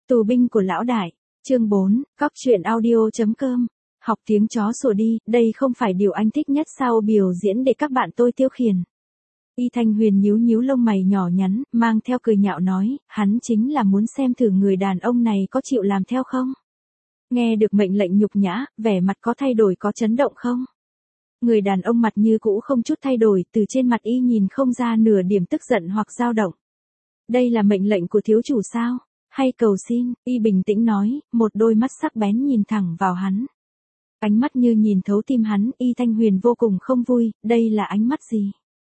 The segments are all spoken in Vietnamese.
Tù binh của lão đại, chương 4, cóc truyện audio.com. Học tiếng chó sủa đi, đây không phải điều anh thích nhất sao biểu diễn để các bạn tôi tiêu khiển. Y Thanh Huyền nhíu nhíu lông mày nhỏ nhắn, mang theo cười nhạo nói, hắn chính là muốn xem thử người đàn ông này có chịu làm theo không. Nghe được mệnh lệnh nhục nhã, vẻ mặt có thay đổi có chấn động không? Người đàn ông mặt như cũ không chút thay đổi, từ trên mặt y nhìn không ra nửa điểm tức giận hoặc dao động. Đây là mệnh lệnh của thiếu chủ sao? Hay cầu xin? Y bình tĩnh nói, một đôi mắt sắc bén nhìn thẳng vào hắn. Ánh mắt như nhìn thấu tim hắn, Y Thanh Huyền vô cùng không vui, đây là ánh mắt gì?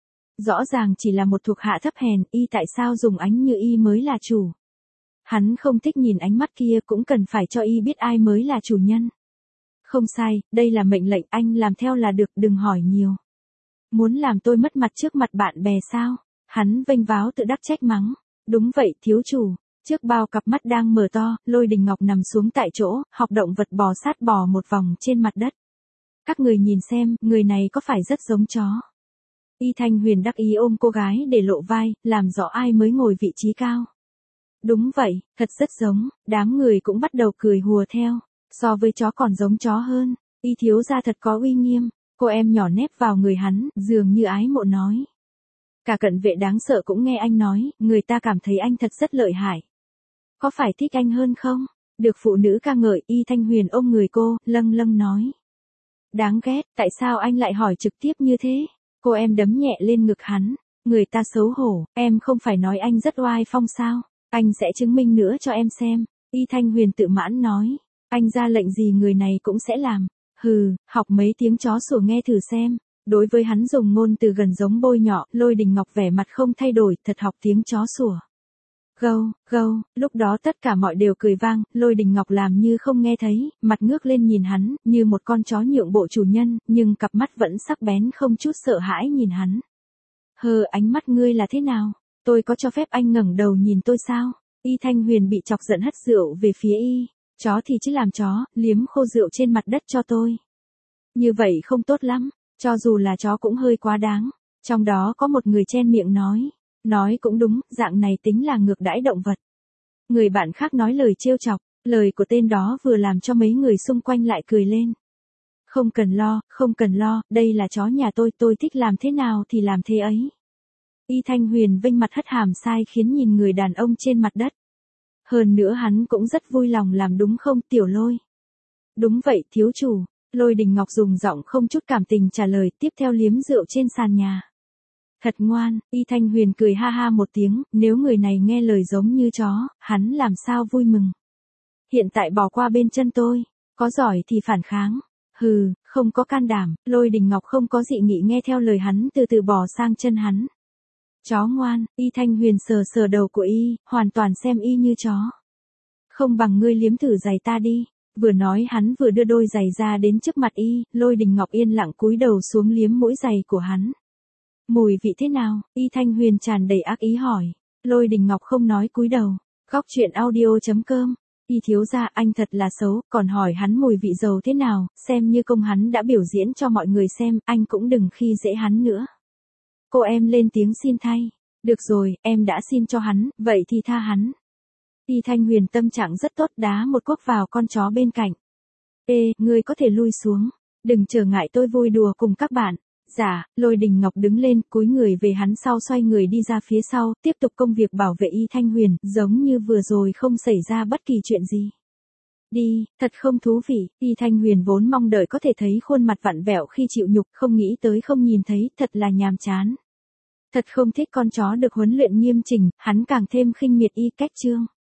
Rõ ràng chỉ là một thuộc hạ thấp hèn, Y tại sao dùng ánh như Y mới là chủ? Hắn không thích nhìn ánh mắt kia, cũng cần phải cho Y biết ai mới là chủ nhân. Không sai, đây là mệnh lệnh, anh làm theo là được, đừng hỏi nhiều. Muốn làm tôi mất mặt trước mặt bạn bè sao? Hắn vênh váo tự đắc trách mắng. Đúng vậy, thiếu chủ. Trước bao cặp mắt đang mở to, Lôi Đình Ngọc nằm xuống tại chỗ, học động vật bò sát bò một vòng trên mặt đất. Các người nhìn xem, người này có phải rất giống chó? Y Thanh Huyền đắc ý ôm cô gái để lộ vai, làm rõ ai mới ngồi vị trí cao. Đúng vậy, thật rất giống, đám người cũng bắt đầu cười hùa theo. So với chó còn giống chó hơn, Y thiếu gia thật có uy nghiêm. Cô em nhỏ nép vào người hắn, dường như ái mộ nói. Cả cận vệ đáng sợ cũng nghe anh nói, người ta cảm thấy anh thật rất lợi hại. Có phải thích anh hơn không? Được phụ nữ ca ngợi, Y Thanh Huyền ôm người cô, lâng lâng nói. Đáng ghét, tại sao anh lại hỏi trực tiếp như thế? Cô em đấm nhẹ lên ngực hắn. Người ta xấu hổ, em không phải nói anh rất oai phong sao? Anh sẽ chứng minh nữa cho em xem. Y Thanh Huyền tự mãn nói. Anh ra lệnh gì người này cũng sẽ làm. Hừ, học mấy tiếng chó sủa nghe thử xem. Đối với hắn dùng ngôn từ gần giống bôi nhọ, Lôi Đình Ngọc vẻ mặt không thay đổi, thật học tiếng chó sủa. Gâu, gâu, lúc đó tất cả mọi đều cười vang, Lôi Đình Ngọc làm như không nghe thấy, mặt ngước lên nhìn hắn, như một con chó nhượng bộ chủ nhân, nhưng cặp mắt vẫn sắc bén không chút sợ hãi nhìn hắn. Hờ, ánh mắt ngươi là thế nào? Tôi có cho phép anh ngẩng đầu nhìn tôi sao? Y Thanh Huyền bị chọc giận hất rượu về phía Y. Chó thì chứ làm chó, liếm khô rượu trên mặt đất cho tôi. Như vậy không tốt lắm, cho dù là chó cũng hơi quá đáng. Trong đó có một người chen miệng nói. Nói cũng đúng, dạng này tính là ngược đãi động vật. Người bạn khác nói lời trêu chọc, lời của tên đó vừa làm cho mấy người xung quanh lại cười lên. Không cần lo, đây là chó nhà tôi thích làm thế nào thì làm thế ấy. Y Thanh Huyền vênh mặt hất hàm sai khiến nhìn người đàn ông trên mặt đất. Hơn nữa hắn cũng rất vui lòng làm đúng không Tiểu Lôi? Đúng vậy thiếu chủ, Lôi Đình Ngọc dùng giọng không chút cảm tình trả lời, tiếp theo liếm rượu trên sàn nhà. Thật ngoan, Y Thanh Huyền cười ha ha một tiếng, nếu người này nghe lời giống như chó, hắn làm sao vui mừng. Hiện tại bỏ qua bên chân tôi, có giỏi thì phản kháng. Hừ, không có can đảm, Lôi Đình Ngọc không có dị nghị nghe theo lời hắn từ từ bò sang chân hắn. Chó ngoan, Y Thanh Huyền sờ sờ đầu của Y, hoàn toàn xem Y như chó. Không bằng ngươi liếm thử giày ta đi. Vừa nói hắn vừa đưa đôi giày ra đến trước mặt Y, Lôi Đình Ngọc yên lặng cúi đầu xuống liếm mũi giày của hắn. Mùi vị thế nào? Y Thanh Huyền tràn đầy ác ý hỏi. Lôi Đình Ngọc không nói cúi đầu. Góc truyện audio.com. Y thiếu gia anh thật là xấu, còn hỏi hắn mùi vị dầu thế nào, xem như công hắn đã biểu diễn cho mọi người xem, anh cũng đừng khi dễ hắn nữa. Cô em lên tiếng xin thay. Được rồi, em đã xin cho hắn, vậy thì tha hắn. Y Thanh Huyền tâm trạng rất tốt, đá một cước vào con chó bên cạnh. Ê, ngươi có thể lui xuống. Đừng trở ngại tôi vui đùa cùng các bạn. Dạ, Lôi Đình Ngọc đứng lên, cúi người về hắn sau xoay người đi ra phía sau, tiếp tục công việc bảo vệ Y Thanh Huyền, giống như vừa rồi không xảy ra bất kỳ chuyện gì. Đi, thật không thú vị, Y Thanh Huyền vốn mong đợi có thể thấy khuôn mặt vặn vẹo khi chịu nhục, không nghĩ tới không nhìn thấy, thật là nhàm chán. Thật không thích con chó được huấn luyện nghiêm chỉnh, hắn càng thêm khinh miệt Y cách chương.